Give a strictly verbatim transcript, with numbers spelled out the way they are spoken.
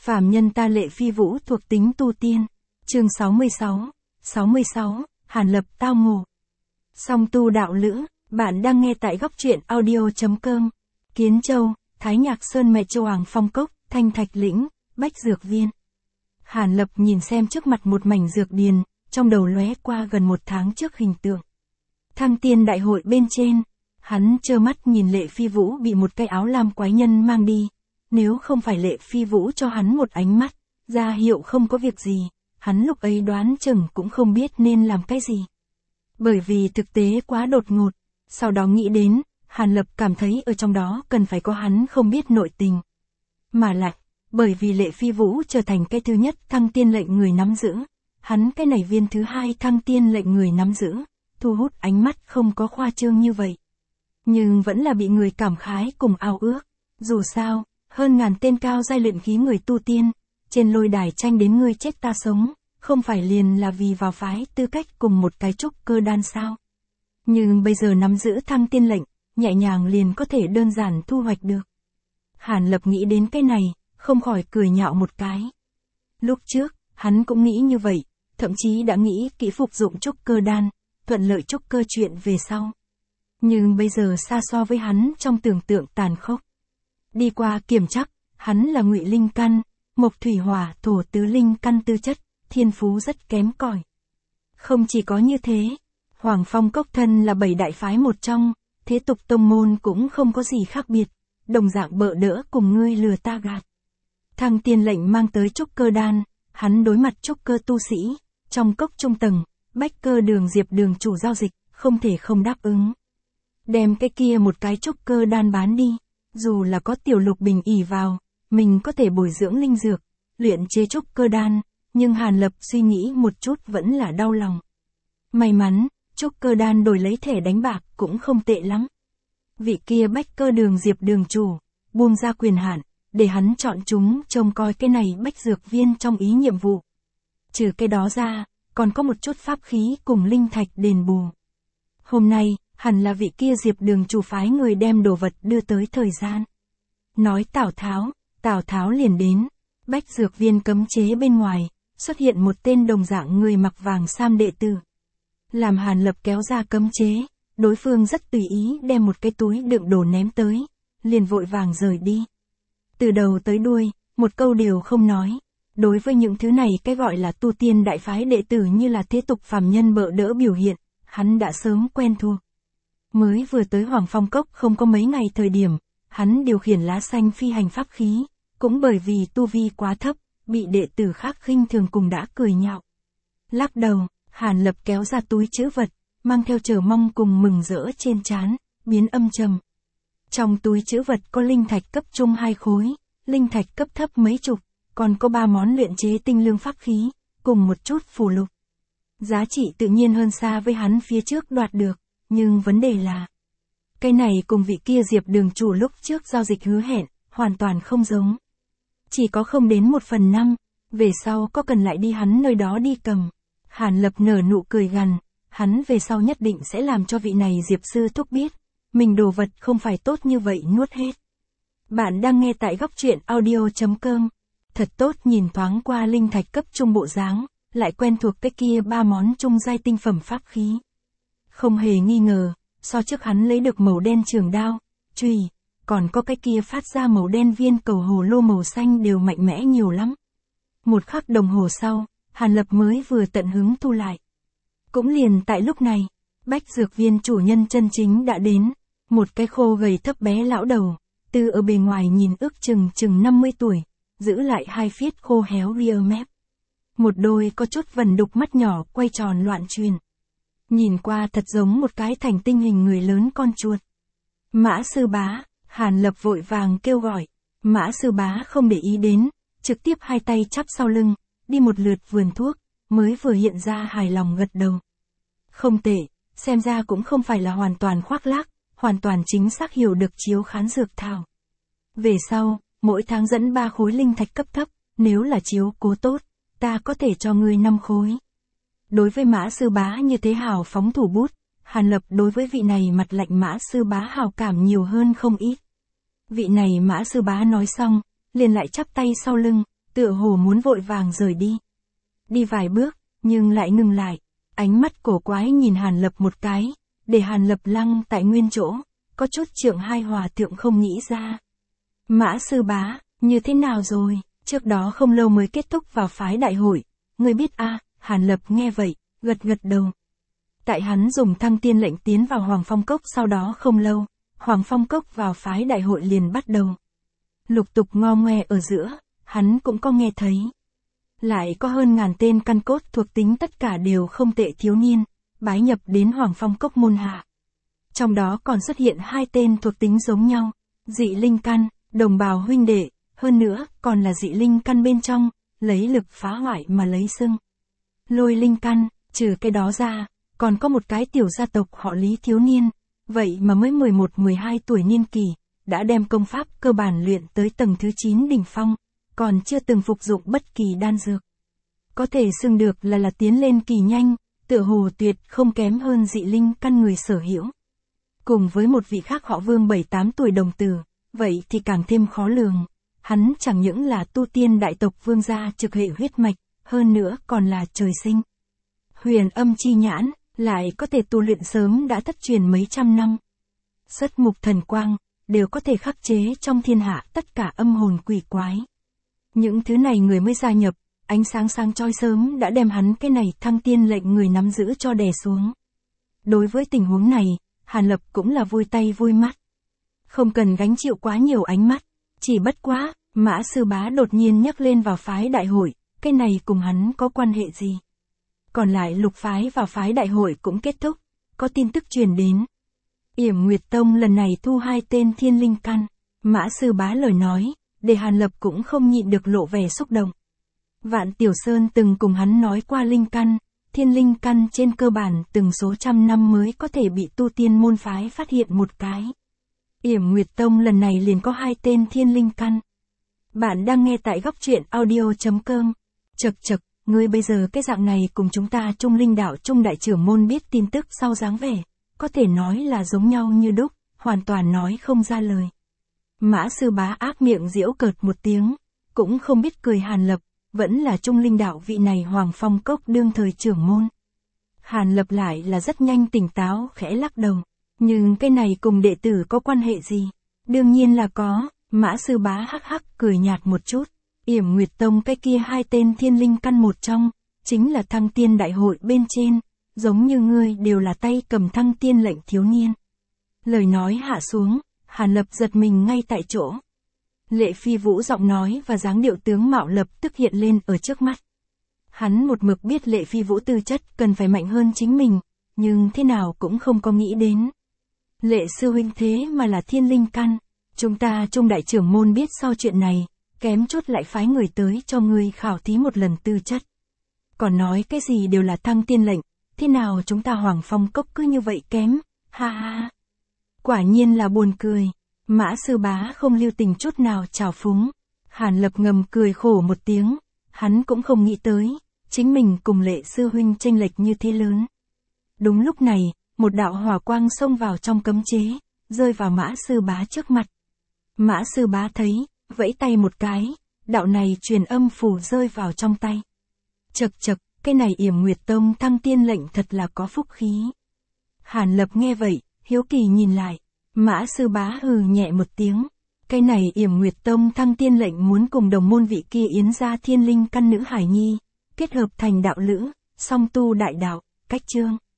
Phàm nhân ta Lệ Phi Vũ thuộc tính tu tiên. Chương sáu mươi sáu. sáu mươi sáu, Hàn Lập tao ngộ. Song tu đạo lữ, bạn đang nghe tại góc truyện audio chấm com. Kiến Châu, Thái Nhạc Sơn Mẹ Châu Hoàng Phong Cốc, Thanh Thạch Lĩnh, Bách Dược Viên. Hàn Lập nhìn xem trước mặt một mảnh dược điền, trong đầu lóe qua gần một tháng trước hình tượng. Thăng tiên đại hội bên trên, hắn trơ mắt nhìn Lệ Phi Vũ bị một cái áo lam quái nhân mang đi. Nếu không phải Lệ Phi Vũ cho hắn một ánh mắt, ra hiệu không có việc gì, hắn lúc ấy đoán chừng cũng không biết nên làm cái gì. Bởi vì thực tế quá đột ngột, sau đó nghĩ đến, Hàn Lập cảm thấy ở trong đó cần phải có hắn không biết nội tình. Mà lại, bởi vì Lệ Phi Vũ trở thành cái thứ nhất thăng tiên lệnh người nắm giữ, hắn cái này viên thứ hai thăng tiên lệnh người nắm giữ, thu hút ánh mắt không có khoa trương như vậy. Nhưng vẫn là bị người cảm khái cùng ao ước, dù sao, hơn ngàn tên cao giai luyện khí người tu tiên, trên lôi đài tranh đến ngươi chết ta sống, không phải liền là vì vào phái tư cách cùng một cái trúc cơ đan sao. Nhưng bây giờ nắm giữ thăng tiên lệnh, nhẹ nhàng liền có thể đơn giản thu hoạch được. Hàn Lập nghĩ đến cái này, không khỏi cười nhạo một cái. Lúc trước, hắn cũng nghĩ như vậy, thậm chí đã nghĩ kỹ phục dụng trúc cơ đan, thuận lợi trúc cơ chuyện về sau. Nhưng bây giờ xa so với hắn trong tưởng tượng tàn khốc. Đi qua kiểm chắc, hắn là ngụy linh căn, mộc thủy hỏa thổ tứ linh căn tư chất, thiên phú rất kém cỏi. Không chỉ có như thế, Hoàng Phong Cốc thân là bảy đại phái một trong, thế tục tông môn cũng không có gì khác biệt, đồng dạng bợ đỡ cùng ngươi lừa ta gạt. Thăng tiên lệnh mang tới trúc cơ đan, hắn đối mặt trúc cơ tu sĩ, trong cốc trung tầng, bách cơ đường diệp đường chủ giao dịch, không thể không đáp ứng. Đem cái kia một cái trúc cơ đan bán đi, dù là có tiểu lục bình ỉ vào, mình có thể bồi dưỡng linh dược, luyện chế trúc cơ đan, nhưng Hàn Lập suy nghĩ một chút vẫn là đau lòng. May mắn, trúc cơ đan đổi lấy thẻ đánh bạc cũng không tệ lắm. Vị kia bách cơ đường diệp đường chủ, buông ra quyền hạn, để hắn chọn chúng trông coi cái này bách dược viên trong ý nhiệm vụ. Trừ cái đó ra, còn có một chút pháp khí cùng linh thạch đền bù. Hôm nay, hẳn là vị kia diệp đường chủ phái người đem đồ vật đưa tới thời gian. Nói Tào Tháo, Tào Tháo liền đến, bách dược viên cấm chế bên ngoài, xuất hiện một tên đồng dạng người mặc vàng sam đệ tử. Làm Hàn Lập kéo ra cấm chế, đối phương rất tùy ý đem một cái túi đựng đồ ném tới, liền vội vàng rời đi. Từ đầu tới đuôi, một câu đều không nói. Đối với những thứ này cái gọi là tu tiên đại phái đệ tử như là thế tục phàm nhân bợ đỡ biểu hiện, hắn đã sớm quen thuộc. Mới vừa tới Hoàng Phong Cốc không có mấy ngày thời điểm, hắn điều khiển lá xanh phi hành pháp khí, cũng bởi vì tu vi quá thấp, bị đệ tử khác khinh thường cùng đã cười nhạo. Lắc đầu, Hàn Lập kéo ra túi trữ vật, mang theo chờ mong cùng mừng rỡ trên trán, biến âm trầm. Trong túi trữ vật có linh thạch cấp trung hai khối, linh thạch cấp thấp mấy chục, còn có ba món luyện chế tinh lương pháp khí, cùng một chút phù lục. Giá trị tự nhiên hơn xa với hắn phía trước đoạt được, nhưng vấn đề là, cái này cùng vị kia diệp đường chủ lúc trước giao dịch hứa hẹn, hoàn toàn không giống. Chỉ có không đến một phần năm, về sau có cần lại đi hắn nơi đó đi cầm. Hàn Lập nở nụ cười gằn, hắn về sau nhất định sẽ làm cho vị này diệp sư thúc biết, mình đồ vật không phải tốt như vậy nuốt hết. Bạn đang nghe tại góc truyện audio chấm com. Thật tốt nhìn thoáng qua linh thạch cấp trung bộ dáng, lại quen thuộc cái kia ba món trung giai tinh phẩm pháp khí. Không hề nghi ngờ, so trước hắn lấy được màu đen trường đao, chùy, còn có cái kia phát ra màu đen viên cầu hồ lô màu xanh đều mạnh mẽ nhiều lắm. Một khắc đồng hồ sau, Hàn Lập mới vừa tận hứng thu lại. Cũng liền tại lúc này, bách dược viên chủ nhân chân chính đã đến, một cái khô gầy thấp bé lão đầu, từ ở bề ngoài nhìn ước chừng chừng năm mươi tuổi, giữ lại hai phiết khô héo ria mép. Một đôi có chút vần đục mắt nhỏ quay tròn loạn truyền. Nhìn qua thật giống một cái thành tinh hình người lớn con chuột. Mã sư bá, Hàn Lập vội vàng kêu gọi. Mã sư bá không để ý đến, trực tiếp hai tay chắp sau lưng, đi một lượt vườn thuốc, mới vừa hiện ra hài lòng gật đầu. Không tệ, xem ra cũng không phải là hoàn toàn khoác lác, hoàn toàn chính xác hiểu được chiếu khán dược thảo. Về sau, mỗi tháng dẫn ba khối linh thạch cấp thấp, nếu là chiếu cố tốt, ta có thể cho ngươi năm khối. Đối với Mã sư bá như thế hào phóng thủ bút, Hàn Lập đối với vị này mặt lạnh Mã sư bá hào cảm nhiều hơn không ít. Vị này Mã sư bá nói xong, liền lại chắp tay sau lưng, tựa hồ muốn vội vàng rời đi. Đi vài bước, nhưng lại ngừng lại, ánh mắt cổ quái nhìn Hàn Lập một cái, để Hàn Lập lăng tại nguyên chỗ, có chút Trượng Hai Hòa Thượng không nghĩ ra. Mã sư bá, như thế nào rồi, trước đó không lâu mới kết thúc vào phái đại hội, người biết a? Hàn Lập nghe vậy, gật gật đầu. Tại hắn dùng thăng tiên lệnh tiến vào Hoàng Phong Cốc sau đó không lâu, Hoàng Phong Cốc vào phái đại hội liền bắt đầu. Lục tục ngo ngoe ở giữa, hắn cũng có nghe thấy. Lại có hơn ngàn tên căn cốt thuộc tính tất cả đều không tệ thiếu niên, bái nhập đến Hoàng Phong Cốc môn hạ. Trong đó còn xuất hiện hai tên thuộc tính giống nhau, dị linh căn, đồng bào huynh đệ, hơn nữa còn là dị linh căn bên trong, lấy lực phá hoại mà lấy xưng. Lôi linh căn, trừ cái đó ra, còn có một cái tiểu gia tộc họ Lý thiếu niên, vậy mà mới mười một mười hai tuổi niên kỳ, đã đem công pháp cơ bản luyện tới tầng thứ chín đỉnh phong, còn chưa từng phục dụng bất kỳ đan dược. Có thể xưng được là là tiến lên kỳ nhanh, tựa hồ tuyệt không kém hơn dị linh căn người sở hữu. Cùng với một vị khác họ Vương bảy tám tuổi đồng tử, vậy thì càng thêm khó lường. Hắn chẳng những là tu tiên đại tộc Vương gia trực hệ huyết mạch, hơn nữa còn là trời sinh. Huyền âm chi nhãn, lại có thể tu luyện sớm đã thất truyền mấy trăm năm. Xuất mục thần quang, đều có thể khắc chế trong thiên hạ tất cả âm hồn quỷ quái. Những thứ này người mới gia nhập, ánh sáng sáng chói sớm đã đem hắn cái này thăng tiên lệnh người nắm giữ cho đè xuống. Đối với tình huống này, Hàn Lập cũng là vui tay vui mắt. Không cần gánh chịu quá nhiều ánh mắt, chỉ bất quá, Mã sư bá đột nhiên nhắc lên vào phái đại hội, cái này cùng hắn có quan hệ gì? Còn lại lục phái vào phái đại hội cũng kết thúc, có tin tức truyền đến. Yểm Nguyệt Tông lần này thu hai tên thiên linh căn, Mã sư bá lời nói, để Hàn Lập cũng không nhịn được lộ vẻ xúc động. Vạn Tiểu Sơn từng cùng hắn nói qua linh căn, thiên linh căn trên cơ bản từng số trăm năm mới có thể bị tu tiên môn phái phát hiện một cái. Yểm Nguyệt Tông lần này liền có hai tên thiên linh căn. Bạn đang nghe tại góc truyện audio chấm com. Chật chật, ngươi bây giờ cái dạng này cùng chúng ta Trung Linh đạo Trung đại trưởng môn biết tin tức sau dáng vẻ, có thể nói là giống nhau như đúc, hoàn toàn nói không ra lời. Mã sư bá ác miệng giễu cợt một tiếng, cũng không biết cười Hàn Lập, vẫn là Trung Linh đạo vị này Hoàng Phong Cốc đương thời trưởng môn. Hàn Lập lại là rất nhanh tỉnh táo khẽ lắc đầu, nhưng cái này cùng đệ tử có quan hệ gì? Đương nhiên là có. Mã sư bá hắc hắc cười nhạt một chút, Yểm Nguyệt Tông cái kia hai tên thiên linh căn một trong, chính là thăng tiên đại hội bên trên, giống như ngươi đều là tay cầm thăng tiên lệnh thiếu niên. Lời nói hạ xuống, Hàn Lập giật mình ngay tại chỗ. Lệ Phi Vũ giọng nói và dáng điệu tướng mạo lập tức hiện lên ở trước mắt. Hắn một mực biết Lệ Phi Vũ tư chất cần phải mạnh hơn chính mình, nhưng thế nào cũng không có nghĩ đến. Lệ sư huynh thế mà là thiên linh căn. Chúng ta Trung đại trưởng môn biết sau chuyện này, kém chút lại phái người tới cho ngươi khảo thí một lần tư chất. Còn nói cái gì đều là thăng tiên lệnh, thế nào chúng ta Hoàng Phong Cốc cứ như vậy kém, ha ha. Quả nhiên là buồn cười, Mã sư bá không lưu tình chút nào trào phúng. Hàn Lập ngầm cười khổ một tiếng, hắn cũng không nghĩ tới, chính mình cùng Lệ sư huynh chênh lệch như thế lớn. Đúng lúc này, một đạo hỏa quang xông vào trong cấm chế, rơi vào Mã sư bá trước mặt. Mã sư bá thấy, vẫy tay một cái, đạo này truyền âm phù rơi vào trong tay. Chật chật, cái này Yểm Nguyệt Tông thăng tiên lệnh thật là có phúc khí. Hàn Lập nghe vậy, hiếu kỳ nhìn lại, Mã sư bá hừ nhẹ một tiếng. Cái này Yểm Nguyệt Tông thăng tiên lệnh muốn cùng đồng môn vị kia yến gia thiên linh căn nữ hải nhi, kết hợp thành đạo lữ, song tu đại đạo, cách chương.